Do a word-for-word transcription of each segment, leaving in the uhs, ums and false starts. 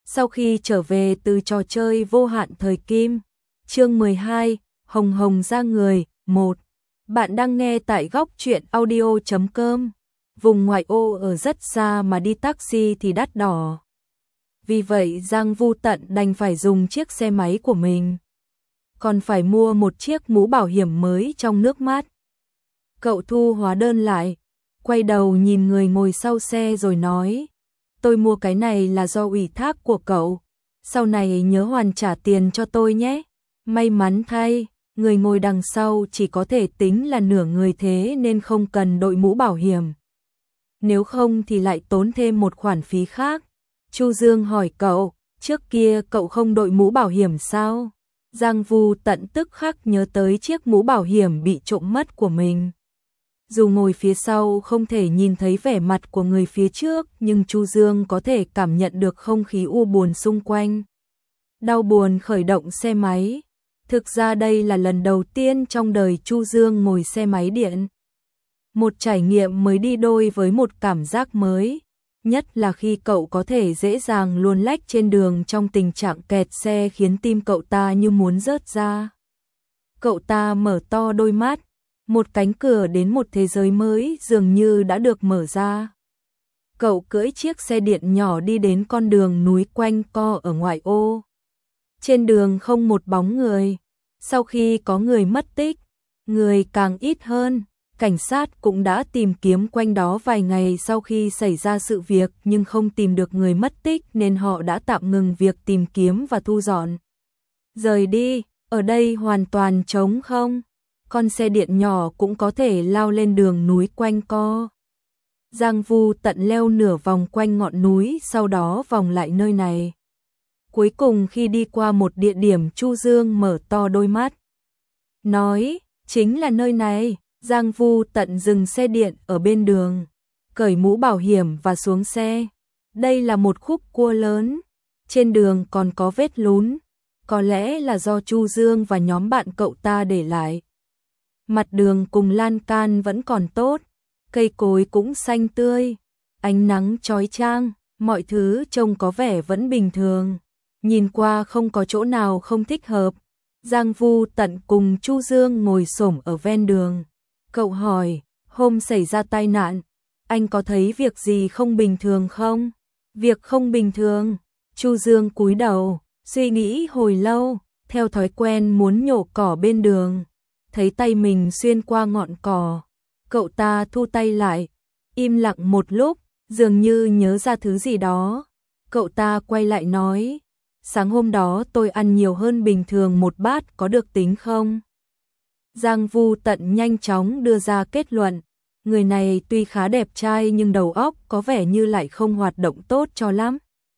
Sau khi trở về từ trò chơi vô hạn thời kim, chương mười hai, Hồng Hồng ra người, một. Bạn đang nghe tại góc truyện audio chấm com. Vùng ngoại ô ở rất xa mà đi taxi thì đắt đỏ. Vì vậy Giang Vu Tận đành phải dùng chiếc xe máy của mình. Còn phải mua một chiếc mũ bảo hiểm mới trong nước mắt. Cậu thu hóa đơn lại, quay đầu nhìn người ngồi sau xe rồi nói: tôi mua cái này là do ủy thác của cậu, sau này nhớ hoàn trả tiền cho tôi nhé. May mắn thay, người ngồi đằng sau chỉ có thể tính là nửa người thế nên không cần đội mũ bảo hiểm. Nếu không thì lại tốn thêm một khoản phí khác. Chu Dương hỏi cậu, trước kia cậu không đội mũ bảo hiểm sao? Giang Vu Tận tức khắc nhớ tới chiếc mũ bảo hiểm bị trộm mất của mình. Dù ngồi phía sau không thể nhìn thấy vẻ mặt của người phía trước, nhưng Chu Dương có thể cảm nhận được không khí u buồn xung quanh. Đau buồn khởi động xe máy. Thực ra đây là lần đầu tiên trong đời Chu Dương ngồi xe máy điện. Một trải nghiệm mới đi đôi với một cảm giác mới, nhất là khi cậu có thể dễ dàng luồn lách trên đường trong tình trạng kẹt xe khiến tim cậu ta như muốn rớt ra. Cậu ta mở to đôi mắt. Một cánh cửa đến một thế giới mới dường như đã được mở ra. Cậu cưỡi chiếc xe điện nhỏ đi đến con đường núi quanh co ở ngoại ô. Trên đường không một bóng người. Sau khi có người mất tích, người càng ít hơn. Cảnh sát cũng đã tìm kiếm quanh đó vài ngày sau khi xảy ra sự việc nhưng không tìm được người mất tích nên họ đã tạm ngừng việc tìm kiếm và thu dọn. Rời đi, ở đây hoàn toàn trống không. Con xe điện nhỏ cũng có thể lao lên đường núi quanh co. Giang Vu Tận leo nửa vòng quanh ngọn núi, sau đó vòng lại nơi này. Cuối cùng khi đi qua một địa điểm, Chu Dương mở to đôi mắt. Nói, chính là nơi này. Giang Vu Tận dừng xe điện ở bên đường, cởi mũ bảo hiểm và xuống xe. Đây là một khúc cua lớn, trên đường còn có vết lún, có lẽ là do Chu Dương và nhóm bạn cậu ta để lại. Mặt đường cùng lan can vẫn còn tốt, cây cối cũng xanh tươi, ánh nắng chói chang, mọi thứ trông có vẻ vẫn bình thường. Nhìn qua không có chỗ nào không thích hợp. Giang Vu Tận cùng Chu Dương ngồi xổm ở ven đường. Cậu hỏi, hôm xảy ra tai nạn, anh có thấy việc gì không bình thường không? Việc không bình thường. Chu Dương cúi đầu, suy nghĩ hồi lâu, theo thói quen muốn nhổ cỏ bên đường. Thấy tay mình xuyên qua ngọn cỏ, cậu ta thu tay lại, im lặng một lúc, dường như nhớ ra thứ gì đó. Cậu ta quay lại nói, sáng hôm đó tôi ăn nhiều hơn bình thường một bát, có được tính không? Giang Vu Tận nhanh chóng đưa ra kết luận, người này tuy khá đẹp trai nhưng đầu óc có vẻ như lại không hoạt động tốt cho lắm.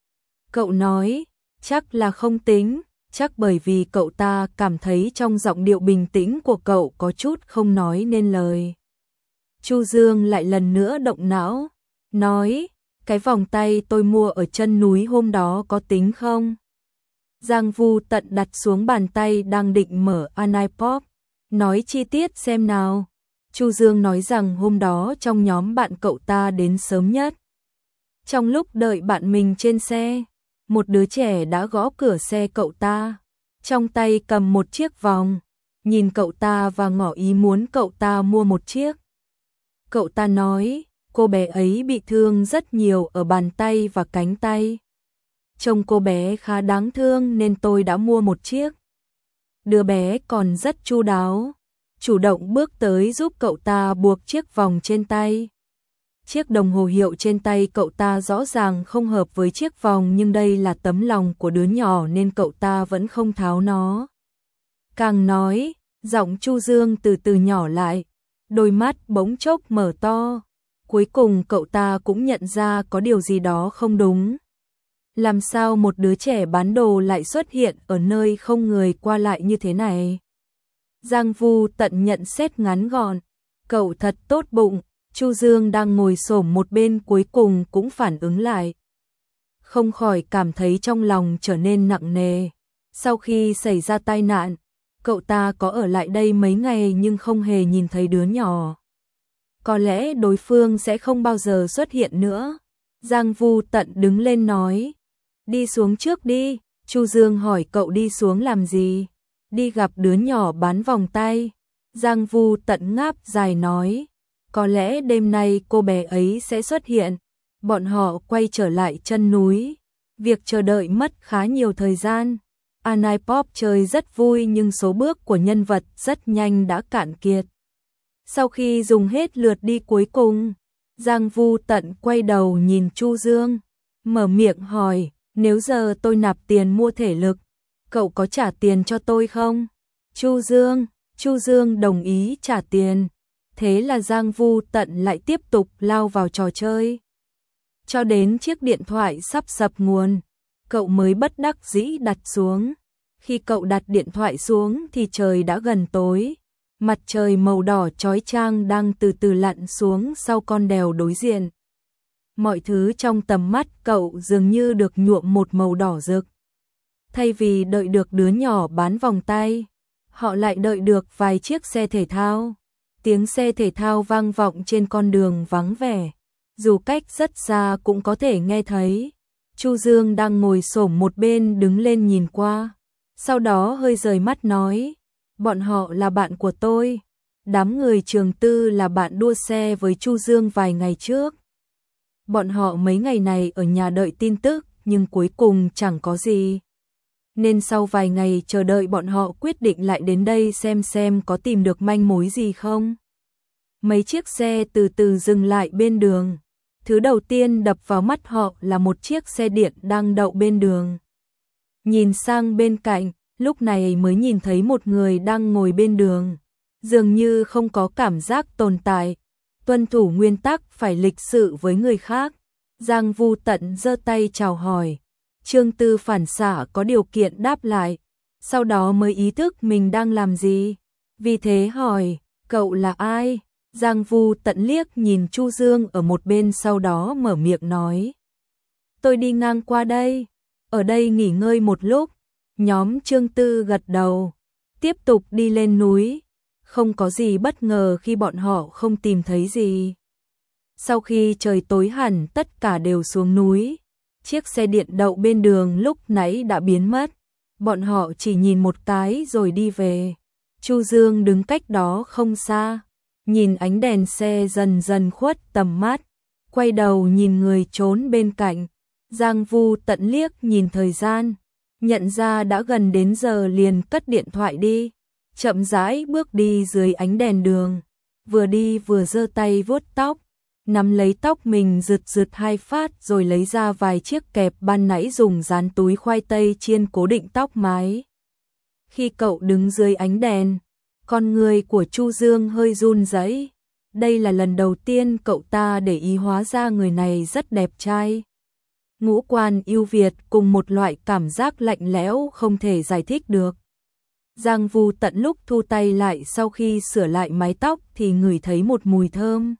Cậu nói, chắc là không tính. Chắc bởi vì cậu ta cảm thấy trong giọng điệu bình tĩnh của cậu có chút không nói nên lời. Chu Dương lại lần nữa động não, nói, cái vòng tay tôi mua ở chân núi hôm đó có tính không? Giang Vu Tận đặt xuống bàn tay đang định mở iPod, nói chi tiết xem nào. Chu Dương nói rằng hôm đó trong nhóm bạn cậu ta đến sớm nhất. Trong lúc đợi bạn mình trên xe, một đứa trẻ đã gõ cửa xe cậu ta, trong tay cầm một chiếc vòng, nhìn cậu ta và ngỏ ý muốn cậu ta mua một chiếc. Cậu ta nói, cô bé ấy bị thương rất nhiều ở bàn tay và cánh tay. Trông cô bé khá đáng thương nên tôi đã mua một chiếc. Đứa bé còn rất chu đáo, chủ động bước tới giúp cậu ta buộc chiếc vòng trên tay. Chiếc đồng hồ hiệu trên tay cậu ta rõ ràng không hợp với chiếc vòng nhưng đây là tấm lòng của đứa nhỏ nên cậu ta vẫn không tháo nó. Càng nói, giọng Chu Dương từ từ nhỏ lại, đôi mắt bỗng chốc mở to. Cuối cùng cậu ta cũng nhận ra có điều gì đó không đúng. Làm sao một đứa trẻ bán đồ lại xuất hiện ở nơi không người qua lại như thế này? Giang Vu Tận nhận xét ngắn gọn, cậu thật tốt bụng. Chu Dương đang ngồi xổm một bên cuối cùng cũng phản ứng lại. Không khỏi cảm thấy trong lòng trở nên nặng nề. Sau khi xảy ra tai nạn, cậu ta có ở lại đây mấy ngày nhưng không hề nhìn thấy đứa nhỏ. Có lẽ đối phương sẽ không bao giờ xuất hiện nữa. Giang Vu Tận đứng lên nói, Đi xuống trước đi, Chu Dương hỏi cậu đi xuống làm gì? Đi gặp đứa nhỏ bán vòng tay. Giang Vu Tận ngáp dài nói, có lẽ đêm nay cô bé ấy sẽ xuất hiện. Bọn họ quay trở lại chân núi. Việc chờ đợi mất khá nhiều thời gian. Anipop chơi rất vui nhưng số bước của nhân vật rất nhanh đã cạn kiệt. Sau khi dùng hết lượt đi cuối cùng, Giang Vu Tận quay đầu nhìn Chu Dương, mở miệng hỏi, nếu giờ tôi nạp tiền mua thể lực, cậu có trả tiền cho tôi không? Chu Dương, Chu Dương đồng ý trả tiền. Thế là Giang Vu Tận lại tiếp tục lao vào trò chơi. Cho đến chiếc điện thoại sắp sập nguồn, cậu mới bất đắc dĩ đặt xuống. Khi cậu đặt điện thoại xuống thì trời đã gần tối. Mặt trời màu đỏ chói chang đang từ từ lặn xuống sau con đèo đối diện. Mọi thứ trong tầm mắt cậu dường như được nhuộm một màu đỏ rực. Thay vì đợi được đứa nhỏ bán vòng tay, họ lại đợi được vài chiếc xe thể thao. Tiếng xe thể thao vang vọng trên con đường vắng vẻ, dù cách rất xa cũng có thể nghe thấy. Chu Dương đang ngồi xổm một bên đứng lên nhìn qua, sau đó hơi rời mắt nói, bọn họ là bạn của tôi. Đám người Trường Tư là bạn đua xe với Chu Dương vài ngày trước. Bọn họ mấy ngày này ở nhà đợi tin tức, nhưng cuối cùng chẳng có gì. Nên sau vài ngày chờ đợi bọn họ quyết định lại đến đây xem xem có tìm được manh mối gì không. Mấy chiếc xe từ từ dừng lại bên đường. Thứ đầu tiên đập vào mắt họ là một chiếc xe điện đang đậu bên đường. Nhìn sang bên cạnh, lúc này mới nhìn thấy một người đang ngồi bên đường. Dường như không có cảm giác tồn tại, tuân thủ nguyên tắc phải lịch sự với người khác. Giang Vu Tận giơ tay chào hỏi. Trương Tư phản xạ có điều kiện đáp lại, sau đó mới ý thức mình đang làm gì. Vì thế hỏi, cậu là ai? Giang Vu Tận liếc nhìn Chu Dương ở một bên, sau đó mở miệng nói, tôi đi ngang qua đây, ở đây nghỉ ngơi một lúc. Nhóm Trương Tư gật đầu, tiếp tục đi lên núi. Không có gì bất ngờ khi bọn họ không tìm thấy gì. Sau khi trời tối hẳn, tất cả đều xuống núi. Chiếc xe điện đậu bên đường lúc nãy đã biến mất. Bọn họ chỉ nhìn một cái rồi đi về. Chu Dương đứng cách đó không xa, nhìn ánh đèn xe dần dần khuất tầm mắt, quay đầu nhìn người trốn bên cạnh. Giang Vu Tận liếc nhìn thời gian, nhận ra đã gần đến giờ liền cất điện thoại đi, chậm rãi bước đi dưới ánh đèn đường, vừa đi vừa giơ tay vuốt tóc, nắm lấy tóc mình rượt rượt hai phát rồi lấy ra vài chiếc kẹp ban nãy dùng dán túi khoai tây chiên cố định tóc mái. Khi cậu đứng dưới ánh đèn, con người của Chu Dương hơi run rẩy. Đây là lần đầu tiên cậu ta để ý hóa ra người này rất đẹp trai. Ngũ quan ưu việt cùng một loại cảm giác lạnh lẽo không thể giải thích được. Giang Vu Tận lúc thu tay lại sau khi sửa lại mái tóc thì ngửi thấy một mùi thơm.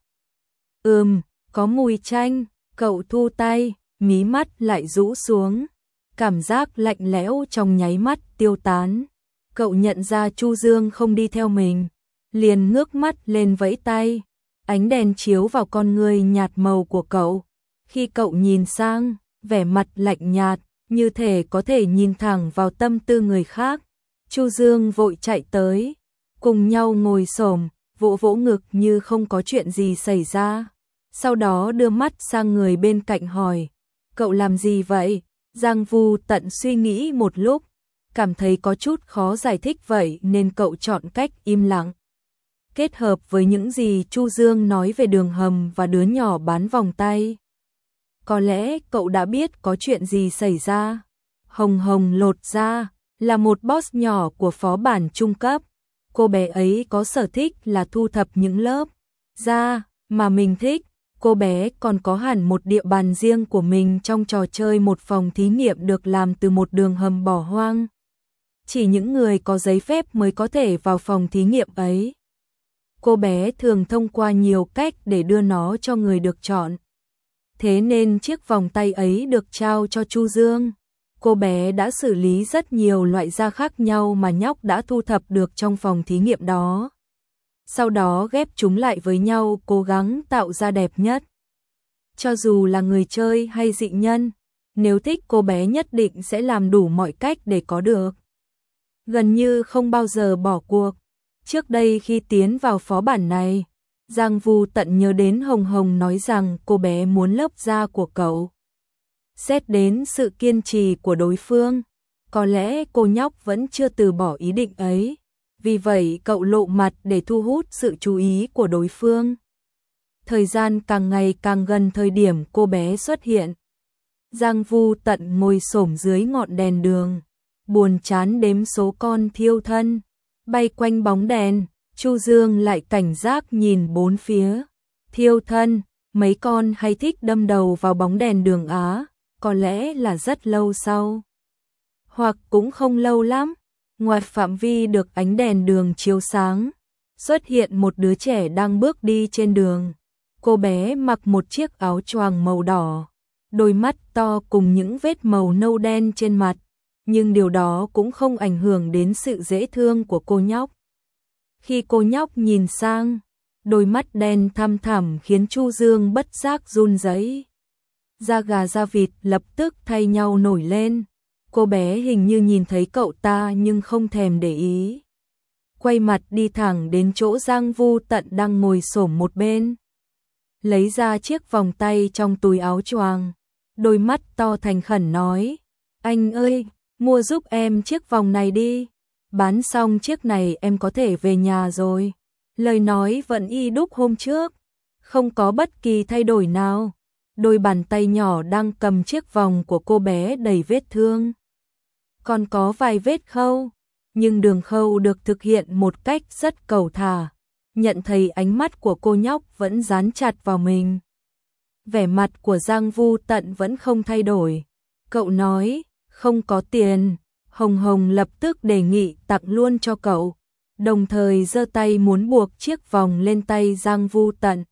Ừm, có mùi chanh. Cậu thu tay, mí mắt lại rũ xuống. Cảm giác lạnh lẽo trong nháy mắt tiêu tán. Cậu nhận ra Chu Dương không đi theo mình, liền ngước mắt lên vẫy tay. Ánh đèn chiếu vào con người nhạt màu của cậu. Khi cậu nhìn sang, vẻ mặt lạnh nhạt, như thể có thể nhìn thẳng vào tâm tư người khác. Chu Dương vội chạy tới, cùng nhau ngồi xổm, vỗ vỗ ngực như không có chuyện gì xảy ra. Sau đó đưa mắt sang người bên cạnh hỏi, cậu làm gì vậy? Giang Vu Tận suy nghĩ một lúc, cảm thấy có chút khó giải thích vậy nên cậu chọn cách im lặng. Kết hợp với những gì Chu Dương nói về đường hầm và đứa nhỏ bán vòng tay, có lẽ cậu đã biết có chuyện gì xảy ra. Hồng Hồng Lột Ra là một boss nhỏ của phó bản trung cấp. Cô bé ấy có sở thích là thu thập những lớp da mà mình thích. Cô bé còn có hẳn một địa bàn riêng của mình trong trò chơi, một phòng thí nghiệm được làm từ một đường hầm bỏ hoang. Chỉ những người có giấy phép mới có thể vào phòng thí nghiệm ấy. Cô bé thường thông qua nhiều cách để đưa nó cho người được chọn. Thế nên chiếc vòng tay ấy được trao cho Chu Dương. Cô bé đã xử lý rất nhiều loại da khác nhau mà nhóc đã thu thập được trong phòng thí nghiệm đó. Sau đó ghép chúng lại với nhau, cố gắng tạo ra đẹp nhất. Cho dù là người chơi hay dị nhân, Nếu thích cô bé nhất định sẽ làm đủ mọi cách để có được. Gần như không bao giờ bỏ cuộc. Trước đây khi tiến vào phó bản này, Giang Vu Tận nhớ đến Hồng Hồng nói rằng cô bé muốn lớp da của cậu. Xét đến sự kiên trì của đối phương, có lẽ cô nhóc vẫn chưa từ bỏ ý định ấy. Vì vậy cậu lộ mặt để thu hút sự chú ý của đối phương. Thời gian càng ngày càng gần thời điểm cô bé xuất hiện. Giang Vu Tận ngồi xổm dưới ngọn đèn đường, buồn chán đếm số con thiêu thân, bay quanh bóng đèn. Chu Dương lại cảnh giác nhìn bốn phía. Thiêu thân, mấy con hay thích đâm đầu vào bóng đèn đường á, có lẽ là rất lâu sau. Hoặc cũng không lâu lắm, ngoài phạm vi được ánh đèn đường chiếu sáng, xuất hiện một đứa trẻ đang bước đi trên đường. Cô bé mặc một chiếc áo choàng màu đỏ, đôi mắt to cùng những vết màu nâu đen trên mặt, nhưng điều đó cũng không ảnh hưởng đến sự dễ thương của cô nhóc. Khi cô nhóc nhìn sang, đôi mắt đen thăm thẳm khiến Chu Dương bất giác run rẩy. Da gà da vịt lập tức thay nhau nổi lên. Cô bé hình như nhìn thấy cậu ta nhưng không thèm để ý. Quay mặt đi thẳng đến chỗ Giang Vu Tận đang ngồi xổm một bên. Lấy ra chiếc vòng tay trong túi áo choàng. Đôi mắt to thành khẩn nói, anh ơi, mua giúp em chiếc vòng này đi. Bán xong chiếc này em có thể về nhà rồi. Lời nói vẫn y đúc hôm trước, không có bất kỳ thay đổi nào. Đôi bàn tay nhỏ đang cầm chiếc vòng của cô bé đầy vết thương. Còn có vài vết khâu, nhưng đường khâu được thực hiện một cách rất cẩu thả. Nhận thấy ánh mắt của cô nhóc vẫn dán chặt vào mình. Vẻ mặt của Giang Vu Tận vẫn không thay đổi. Cậu nói, không có tiền. Hồng Hồng lập tức đề nghị tặng luôn cho cậu, đồng thời giơ tay muốn buộc chiếc vòng lên tay Giang Vu Tận.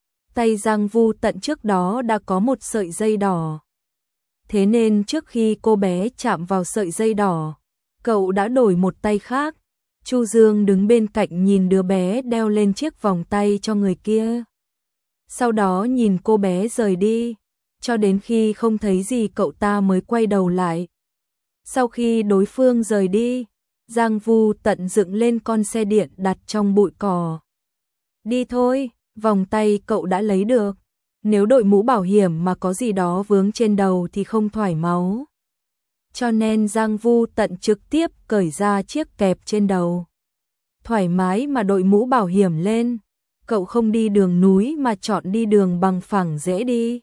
Tay Giang Vu Tận trước đó đã có một sợi dây đỏ. Thế nên trước khi cô bé chạm vào sợi dây đỏ, cậu đã đổi một tay khác. Chu Dương đứng bên cạnh nhìn đứa bé đeo lên chiếc vòng tay cho người kia. Sau đó nhìn cô bé rời đi, cho đến khi không thấy gì cậu ta mới quay đầu lại. Sau khi đối phương rời đi, Giang Vu Tận dựng lên con xe điện đặt trong bụi cỏ. Đi thôi, vòng tay cậu đã lấy được. Nếu đội mũ bảo hiểm mà có gì đó vướng trên đầu thì không thoải máu. Cho nên Giang Vu Tận trực tiếp cởi ra chiếc kẹp trên đầu. Thoải mái mà đội mũ bảo hiểm lên. Cậu không đi đường núi mà chọn đi đường bằng phẳng dễ đi.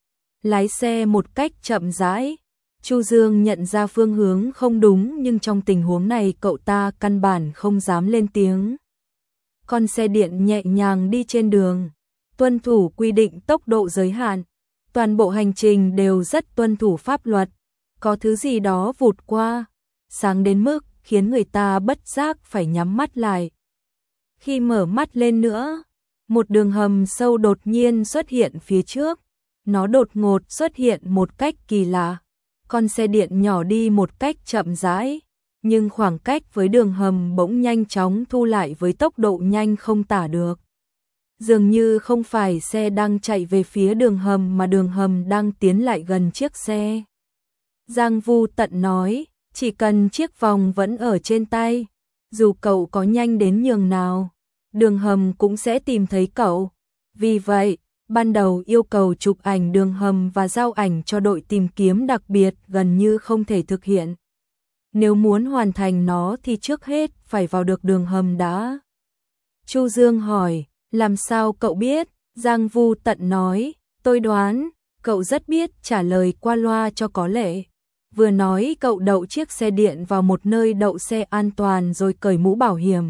Lái xe một cách chậm rãi. Chu Dương nhận ra phương hướng không đúng nhưng trong tình huống này cậu ta căn bản không dám lên tiếng. Con xe điện nhẹ nhàng đi trên đường, tuân thủ quy định tốc độ giới hạn. Toàn bộ hành trình đều rất tuân thủ pháp luật. Có thứ gì đó vụt qua, sáng đến mức khiến người ta bất giác phải nhắm mắt lại. Khi mở mắt lên nữa, một đường hầm sâu đột nhiên xuất hiện phía trước. Nó đột ngột xuất hiện một cách kỳ lạ. Con xe điện nhỏ đi một cách chậm rãi, nhưng khoảng cách với đường hầm bỗng nhanh chóng thu lại với tốc độ nhanh không tả được. Dường như không phải xe đang chạy về phía đường hầm mà đường hầm đang tiến lại gần chiếc xe. Giang Vu Tận nói, chỉ cần chiếc vòng vẫn ở trên tay, dù cậu có nhanh đến nhường nào, đường hầm cũng sẽ tìm thấy cậu. Vì vậy, ban đầu yêu cầu chụp ảnh đường hầm và giao ảnh cho đội tìm kiếm đặc biệt gần như không thể thực hiện. Nếu muốn hoàn thành nó thì trước hết phải vào được đường hầm đã. Chu Dương hỏi, làm sao cậu biết? Giang Vu Tận nói, tôi đoán, cậu rất biết trả lời qua loa cho có lệ. Vừa nói cậu đậu chiếc xe điện vào một nơi đậu xe an toàn rồi cởi mũ bảo hiểm.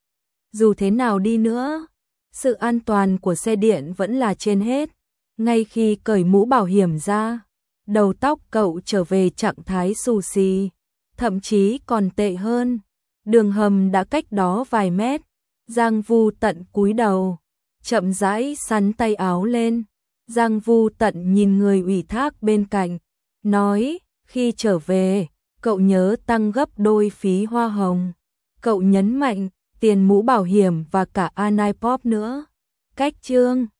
Dù thế nào đi nữa, sự an toàn của xe điện vẫn là trên hết. Ngay khi cởi mũ bảo hiểm ra, đầu tóc cậu trở về trạng thái xù xì, thậm chí còn tệ hơn. Đường hầm đã cách đó vài mét. Giang Vu Tận cúi đầu, chậm rãi xắn tay áo lên. Giang Vu Tận nhìn người ủy thác bên cạnh, nói, khi trở về, cậu nhớ tăng gấp đôi phí hoa hồng. Cậu nhấn mạnh, tiền mũ bảo hiểm và cả an i pop nữa. Cách chương